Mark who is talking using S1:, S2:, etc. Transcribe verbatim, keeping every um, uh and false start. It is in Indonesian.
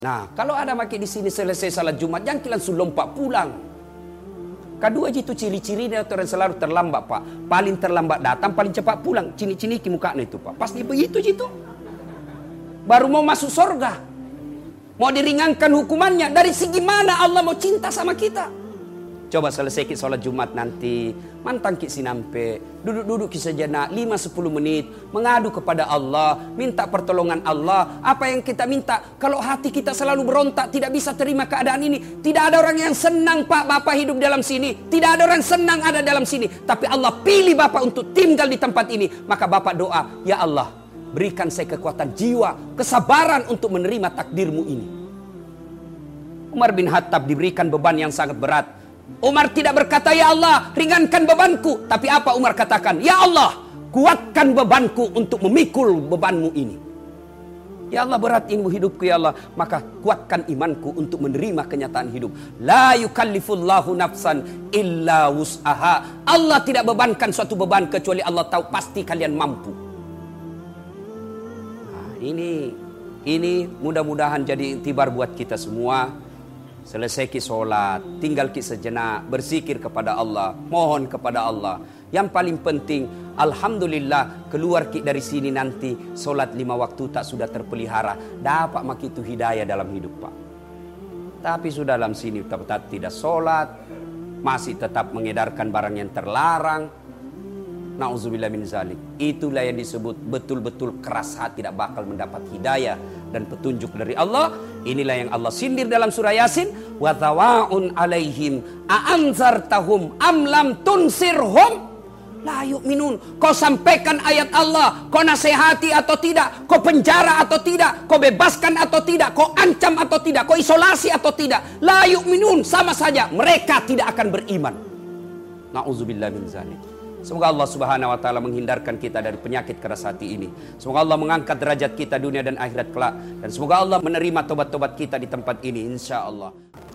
S1: Nah, kalau ada maki di sini selesai salat Jumat, jangan langsung lompat pulang. Kedua itu ciri-ciri dia orang selalu terlambat, Pak. Paling terlambat datang, paling cepat pulang. Cini-cini ki mukanya itu, Pak. Pasti begitu gitu. Baru mau masuk surga. Mau diringankan hukumannya. Dari segi mana Allah mau cinta sama kita? Coba selesai ki sholat Jumat nanti, mantang ki sinampe, duduk-duduk ki sejenak lima sepuluh menit, mengadu kepada Allah, minta pertolongan Allah. Apa yang kita minta? Kalau hati kita selalu berontak, tidak bisa terima keadaan ini, tidak ada orang yang senang Pak Bapak hidup dalam sini, tidak ada orang senang ada dalam sini, tapi Allah pilih Bapak untuk tinggal di tempat ini. Maka Bapak doa, ya Allah, berikan saya kekuatan jiwa, kesabaran untuk menerima takdirmu ini. Umar bin Khattab diberikan beban yang sangat berat. Umar tidak berkata, ya Allah, ringankan bebanku. Tapi apa Umar katakan? Ya Allah, kuatkan bebanku untuk memikul bebanmu ini. Ya Allah, berat ini hidupku ya Allah. Maka kuatkan imanku untuk menerima kenyataan hidup. La yukallifullahu nafsan illa wus'aha. Allah tidak bebankan suatu beban kecuali Allah tahu pasti kalian mampu. Nah, ini, ini mudah-mudahan jadi iktibar buat kita semua. Selesai ki sholat, tinggal ki sejenak, berzikir kepada Allah, mohon kepada Allah. Yang paling penting, alhamdulillah keluar ki dari sini nanti sholat lima waktu tak sudah terpelihara, dapat mak itu hidayah dalam hidup Pak. Tapi sudah dalam sini tetap tidak sholat, masih tetap mengedarkan barang yang terlarang. Nauzubillah min zalik. Itulah yang disebut betul-betul keras hati, tidak bakal mendapat hidayah dan petunjuk dari Allah. Inilah yang Allah sindir dalam surah Yasin, wa tawa'un alaihim a'anzartahum am lam tunsirhum la yu'minun. Kau sampaikan ayat Allah, kau nasihati atau tidak, kau penjara atau tidak, kau bebaskan atau tidak, kau ancam atau tidak, kau isolasi atau tidak, la yu'minun, sama saja mereka tidak akan beriman. Nauzubillah min zalik. Semoga Allah subhanahu wa ta'ala menghindarkan kita dari penyakit keras hati ini. Semoga Allah mengangkat derajat kita dunia dan akhirat kelak. Dan semoga Allah menerima tobat-tobat kita di tempat ini, insya Allah.